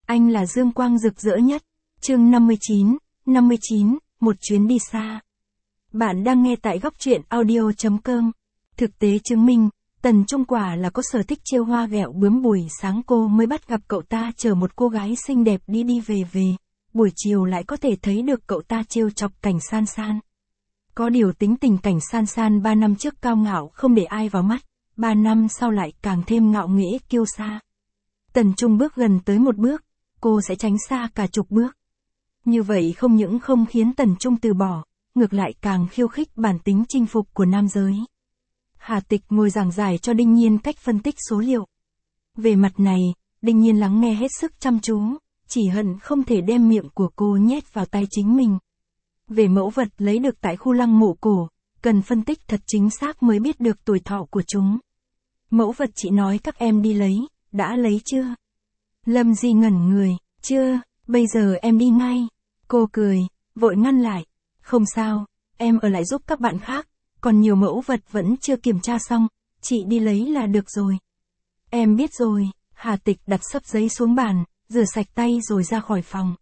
Anh là dương quang rực rỡ nhất. Chương 59, một chuyến đi xa. Bạn đang nghe tại góc truyện audio.com. Thực tế chứng minh, Tần Trung quả là có sở thích trêu hoa ghẹo bướm. Buổi sáng cô mới bắt gặp cậu ta chở một cô gái xinh đẹp đi về. Buổi chiều lại có thể thấy được cậu ta trêu chọc Cảnh San San. Có điều tính tình Cảnh San San 3 năm trước cao ngạo không để ai vào mắt, 3 năm sau lại càng thêm ngạo nghễ kiêu sa. Tần Trung bước gần tới một bước, cô sẽ tránh xa cả chục bước. Như vậy không những không khiến Tần Trung từ bỏ, ngược lại càng khiêu khích bản tính chinh phục của nam giới. Hà Tịch ngồi giảng giải cho Đinh Nhiên cách phân tích số liệu. Về mặt này, Đinh Nhiên lắng nghe hết sức chăm chú, chỉ hận không thể đem miệng của cô nhét vào tay chính mình. Về mẫu vật lấy được tại khu lăng mộ cổ, cần phân tích thật chính xác mới biết được tuổi thọ của chúng. Mẫu vật chị nói các em đi lấy, đã lấy chưa? Lâm Di ngẩn người, chưa, bây giờ em đi ngay. Cô cười, vội ngăn lại, không sao, em ở lại giúp các bạn khác, còn nhiều mẫu vật vẫn chưa kiểm tra xong, chị đi lấy là được rồi. Em biết rồi. Hà Tịch đặt xấp giấy xuống bàn, rửa sạch tay rồi ra khỏi phòng.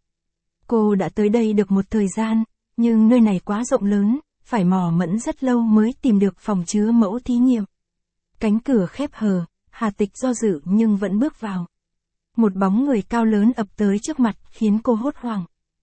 Cô đã tới đây được một thời gian, nhưng nơi này quá rộng lớn, phải mò mẫm rất lâu mới tìm được phòng chứa mẫu thí nghiệm. Cánh cửa khép hờ, Hà Tịch do dự nhưng vẫn bước vào. Một bóng người cao lớn ập tới trước mặt khiến cô hốt hoảng.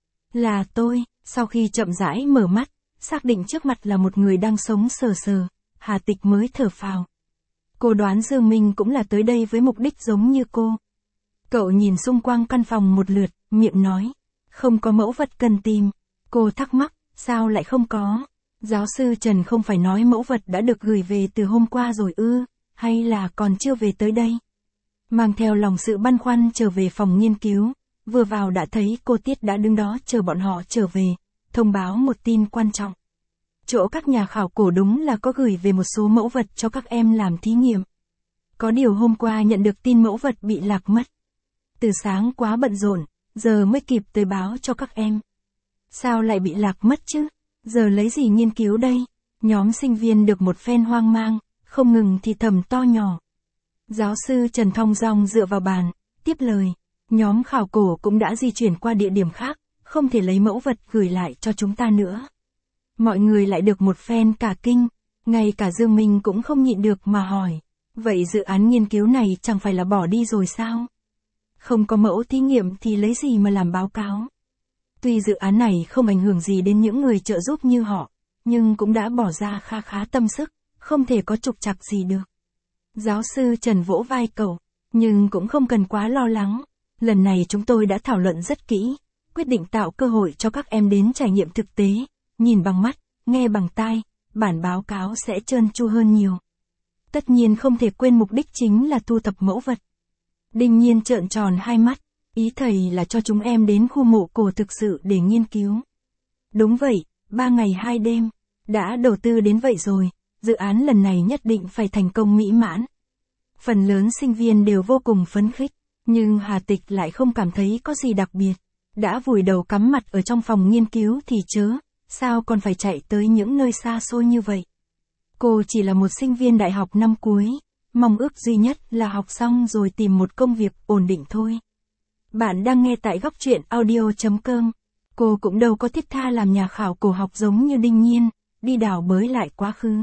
Là tôi. Sau khi chậm rãi mở mắt, xác định trước mặt là một người đang sống sờ sờ, Hà Tịch mới thở phào. Cô đoán Dương Minh cũng là tới đây với mục đích giống như cô. Cậu nhìn xung quanh căn phòng một lượt, miệng nói, không có mẫu vật cần tìm. Cô thắc mắc, sao lại không có? Giáo sư Trần không phải nói mẫu vật đã được gửi về từ hôm qua rồi ư, hay là còn chưa về tới đây? Mang theo lòng sự băn khoăn trở về phòng nghiên cứu, vừa vào đã thấy cô Tiết đã đứng đó chờ bọn họ trở về, thông báo một tin quan trọng. Chỗ các nhà khảo cổ đúng là có gửi về một số mẫu vật cho các em làm thí nghiệm. Có điều hôm qua nhận được tin mẫu vật bị lạc mất. Từ sáng quá bận rộn, giờ mới kịp tới báo cho các em. Sao lại bị lạc mất chứ? Giờ lấy gì nghiên cứu đây? Nhóm sinh viên được một phen hoang mang, không ngừng thì thầm to nhỏ. Giáo sư Trần thong dong dựa vào bàn, tiếp lời. Nhóm khảo cổ cũng đã di chuyển qua địa điểm khác, không thể lấy mẫu vật gửi lại cho chúng ta nữa. Mọi người lại được một phen cả kinh, ngay cả Dương Minh cũng không nhịn được mà hỏi. Vậy dự án nghiên cứu này chẳng phải là bỏ đi rồi sao? Không có mẫu thí nghiệm thì lấy gì mà làm báo cáo? Tuy dự án này không ảnh hưởng gì đến những người trợ giúp như họ, nhưng cũng đã bỏ ra khá tâm sức, không thể có trục trặc gì được. Giáo sư Trần vỗ vai cậu, nhưng cũng không cần quá lo lắng. Lần này chúng tôi đã thảo luận rất kỹ, quyết định tạo cơ hội cho các em đến trải nghiệm thực tế, nhìn bằng mắt, nghe bằng tai, bản báo cáo sẽ trơn tru hơn nhiều. Tất nhiên không thể quên mục đích chính là thu thập mẫu vật. Đinh Nhiên trợn tròn hai mắt, ý thầy là cho chúng em đến khu mộ cổ thực sự để nghiên cứu. Đúng vậy, 3 ngày 2 đêm, đã đầu tư đến vậy rồi, dự án lần này nhất định phải thành công mỹ mãn. Phần lớn sinh viên đều vô cùng phấn khích, nhưng Hà Tịch lại không cảm thấy có gì đặc biệt. Đã vùi đầu cắm mặt ở trong phòng nghiên cứu thì chớ, sao còn phải chạy tới những nơi xa xôi như vậy. Cô chỉ là một sinh viên đại học năm cuối, mong ước duy nhất là học xong rồi tìm một công việc ổn định thôi. Bạn đang nghe tại góc truyện audio.com. Cô cũng đâu có thiết tha làm nhà khảo cổ học giống như Đinh Nhiên, đi đào bới lại quá khứ.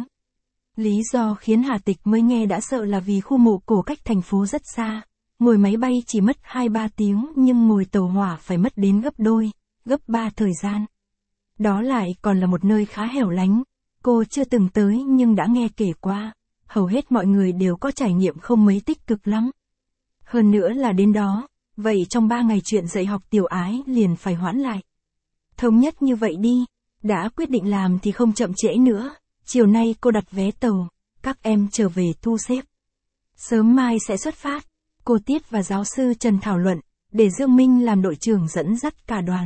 Lý do khiến Hà Tịch mới nghe đã sợ là vì khu mộ cổ cách thành phố rất xa. Ngồi máy bay chỉ mất 2-3 tiếng nhưng ngồi tàu hỏa phải mất đến gấp đôi, gấp 3 thời gian. Đó lại còn là một nơi khá hẻo lánh, cô chưa từng tới nhưng đã nghe kể qua, hầu hết mọi người đều có trải nghiệm không mấy tích cực lắm. Hơn nữa là đến đó, vậy trong 3 ngày chuyện dạy học Tiểu Ái liền phải hoãn lại. Thống nhất như vậy đi, đã quyết định làm thì không chậm trễ nữa, chiều nay cô đặt vé tàu, các em trở về thu xếp. Sớm mai sẽ xuất phát. Cô Tiết và giáo sư Trần thảo luận, để Dương Minh làm đội trưởng dẫn dắt cả đoàn.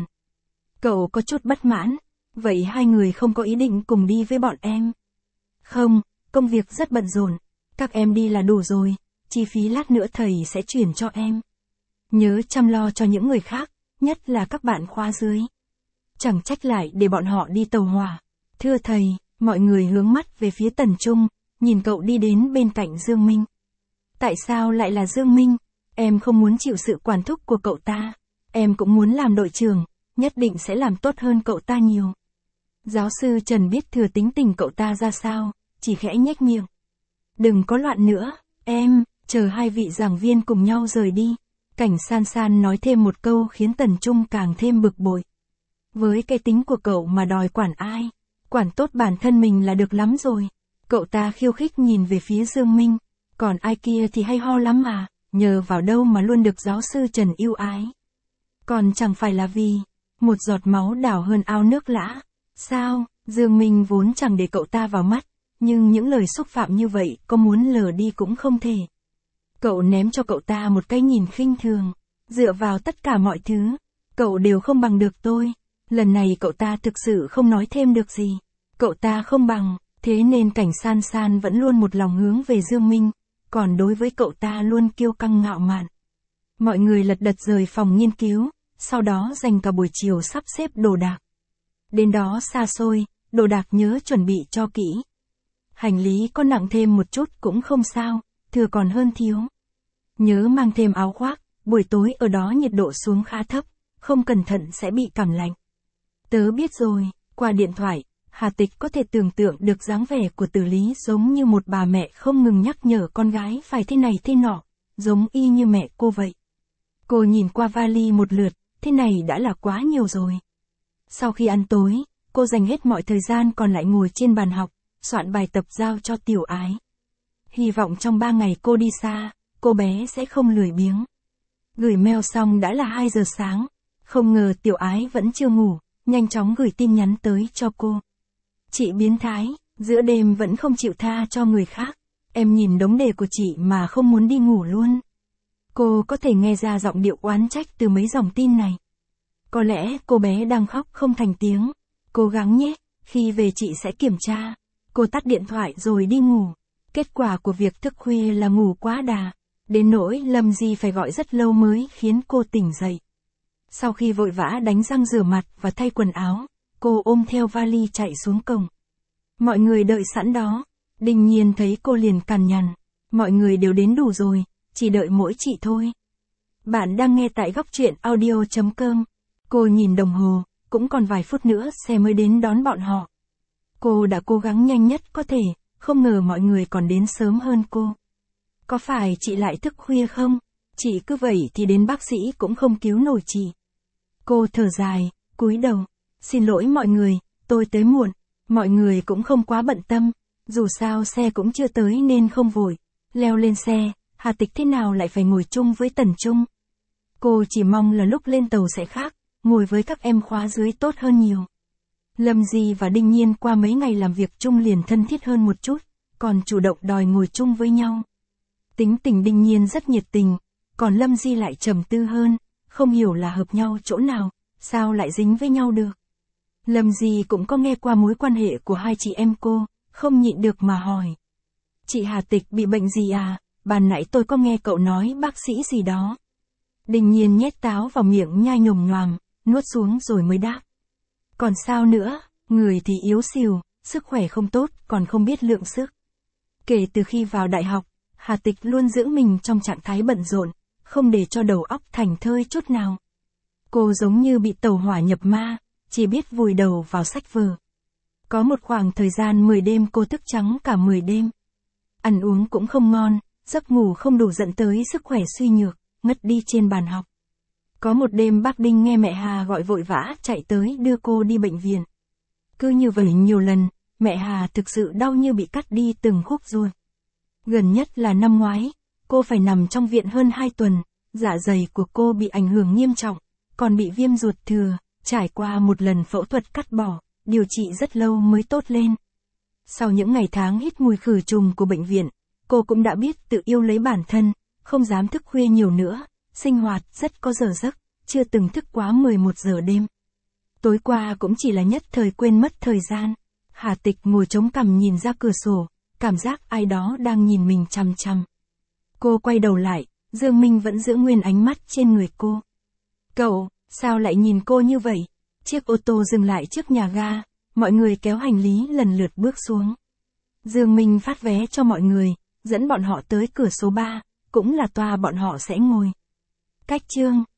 Cậu có chút bất mãn, vậy hai người không có ý định cùng đi với bọn em? Không, công việc rất bận rộn, các em đi là đủ rồi, chi phí lát nữa thầy sẽ chuyển cho em. Nhớ chăm lo cho những người khác, nhất là các bạn khóa dưới. Chẳng trách lại để bọn họ đi tàu hỏa. Thưa thầy, mọi người hướng mắt về phía Tần Trung, nhìn cậu đi đến bên cạnh Dương Minh. Tại sao lại là Dương Minh? Em không muốn chịu sự quản thúc của cậu ta. Em cũng muốn làm đội trưởng, nhất định sẽ làm tốt hơn cậu ta nhiều. Giáo sư Trần biết Thừa tính tình cậu ta ra sao, chỉ khẽ nhếch miệng. Đừng có loạn nữa, em, chờ hai vị giảng viên cùng nhau rời đi. Cảnh San San nói thêm một câu khiến Tần Trung càng thêm bực bội. Với cái tính của cậu mà đòi quản ai, quản tốt bản thân mình là được lắm rồi. Cậu ta khiêu khích nhìn về phía Dương Minh, còn ai kia thì hay ho lắm mà, nhờ vào đâu mà luôn được giáo sư Trần yêu ái. Còn chẳng phải là vì một giọt máu đảo hơn ao nước lã. Sao, Dương Minh vốn chẳng để cậu ta vào mắt, nhưng những lời xúc phạm như vậy có muốn lờ đi cũng không thể. Cậu ném cho cậu ta một cái nhìn khinh thường, dựa vào tất cả mọi thứ, cậu đều không bằng được tôi. Lần này cậu ta thực sự không nói thêm được gì. Cậu ta không bằng, thế nên Cảnh San San vẫn luôn một lòng hướng về Dương Minh, còn đối với cậu ta luôn kiêu căng ngạo mạn. Mọi người lật đật rời phòng nghiên cứu, sau đó dành cả buổi chiều sắp xếp đồ đạc. Đến đó xa xôi, đồ đạc nhớ chuẩn bị cho kỹ. Hành lý có nặng thêm một chút cũng không sao, thừa còn hơn thiếu. Nhớ mang thêm áo khoác, buổi tối ở đó nhiệt độ xuống khá thấp, không cẩn thận sẽ bị cảm lạnh. Tớ biết rồi, qua điện thoại, Hà Tịch có thể tưởng tượng được dáng vẻ của Tử Lý giống như một bà mẹ không ngừng nhắc nhở con gái phải thế này thế nọ, giống y như mẹ cô vậy. Cô nhìn qua vali một lượt, thế này đã là quá nhiều rồi. Sau khi ăn tối, cô dành hết mọi thời gian còn lại ngồi trên bàn học, soạn bài tập giao cho Tiểu Ái. Hy vọng trong 3 ngày cô đi xa, cô bé sẽ không lười biếng. Gửi mail xong đã là 2 giờ sáng, không ngờ Tiểu Ái vẫn chưa ngủ, nhanh chóng gửi tin nhắn tới cho cô. Chị biến thái, giữa đêm vẫn không chịu tha cho người khác, em nhìn đống đề của chị mà không muốn đi ngủ luôn. Cô có thể nghe ra giọng điệu oán trách từ mấy dòng tin này. Có lẽ cô bé đang khóc không thành tiếng. Cố gắng nhé, khi về chị sẽ kiểm tra. Cô tắt điện thoại rồi đi ngủ. Kết quả của việc thức khuya là ngủ quá đà. Đến nỗi Lâm Di phải gọi rất lâu mới khiến cô tỉnh dậy. Sau khi vội vã đánh răng rửa mặt và thay quần áo, cô ôm theo vali chạy xuống cổng. Mọi người đợi sẵn đó. Đình Nhiên thấy cô liền cằn nhằn. Mọi người đều đến đủ rồi, chỉ đợi mỗi chị thôi. Bạn đang nghe tại góc truyện audio.com. Cô nhìn đồng hồ, cũng còn vài phút nữa xe mới đến đón bọn họ. Cô đã cố gắng nhanh nhất có thể, không ngờ mọi người còn đến sớm hơn cô. Có phải chị lại thức khuya không? Chị cứ vậy thì đến bác sĩ cũng không cứu nổi chị. Cô thở dài, cúi đầu. Xin lỗi mọi người, tôi tới muộn. Mọi người cũng không quá bận tâm. Dù sao xe cũng chưa tới nên không vội. Leo lên xe, Hà Tịch thế nào lại phải ngồi chung với Tần Trung? Cô chỉ mong là lúc lên tàu sẽ khác, ngồi với các em khóa dưới tốt hơn nhiều. Lâm Di và Đinh Nhiên qua mấy ngày làm việc chung liền thân thiết hơn một chút, còn chủ động đòi ngồi chung với nhau. Tính tình Đinh Nhiên rất nhiệt tình, còn Lâm Di lại trầm tư hơn, không hiểu là hợp nhau chỗ nào, sao lại dính với nhau được. Lâm Di cũng có nghe qua mối quan hệ của hai chị em cô, không nhịn được mà hỏi. Chị Hà Tịch bị bệnh gì à? Ban nãy tôi có nghe cậu nói bác sĩ gì đó. Đinh Nhiên nhét táo vào miệng nhai nhồm nhoàm, nuốt xuống rồi mới đáp. Còn sao nữa, người thì yếu xìu, sức khỏe không tốt, còn không biết lượng sức. Kể từ khi vào đại học, Hà Tịch luôn giữ mình trong trạng thái bận rộn, không để cho đầu óc thảnh thơi chút nào. Cô giống như bị tàu hỏa nhập ma, chỉ biết vùi đầu vào sách vở. Có một khoảng thời gian 10 đêm cô thức trắng cả 10 đêm. Ăn uống cũng không ngon, giấc ngủ không đủ dẫn tới sức khỏe suy nhược, ngất đi trên bàn học. Có một đêm bác Đinh nghe mẹ Hà gọi vội vã chạy tới đưa cô đi bệnh viện. Cứ như vậy nhiều lần, mẹ Hà thực sự đau như bị cắt đi từng khúc ruột. Gần nhất là năm ngoái, cô phải nằm trong viện hơn 2 tuần, dạ dày của cô bị ảnh hưởng nghiêm trọng, còn bị viêm ruột thừa, trải qua một lần phẫu thuật cắt bỏ, điều trị rất lâu mới tốt lên. Sau những ngày tháng hít mùi khử trùng của bệnh viện, cô cũng đã biết tự yêu lấy bản thân, không dám thức khuya nhiều nữa, sinh hoạt rất có giờ giấc, chưa từng thức quá 11 giờ đêm. Tối qua cũng chỉ là nhất thời quên mất thời gian. Hà Tịch ngồi chống cằm nhìn ra cửa sổ, cảm giác ai đó đang nhìn mình chằm chằm. Cô quay đầu lại, Dương Minh vẫn giữ nguyên ánh mắt trên người cô. Cậu, sao lại nhìn cô như vậy? Chiếc ô tô dừng lại trước nhà ga, mọi người kéo hành lý lần lượt bước xuống. Dương Minh phát vé cho mọi người, dẫn bọn họ tới cửa số 3, cũng là toa bọn họ sẽ ngồi. Cách chương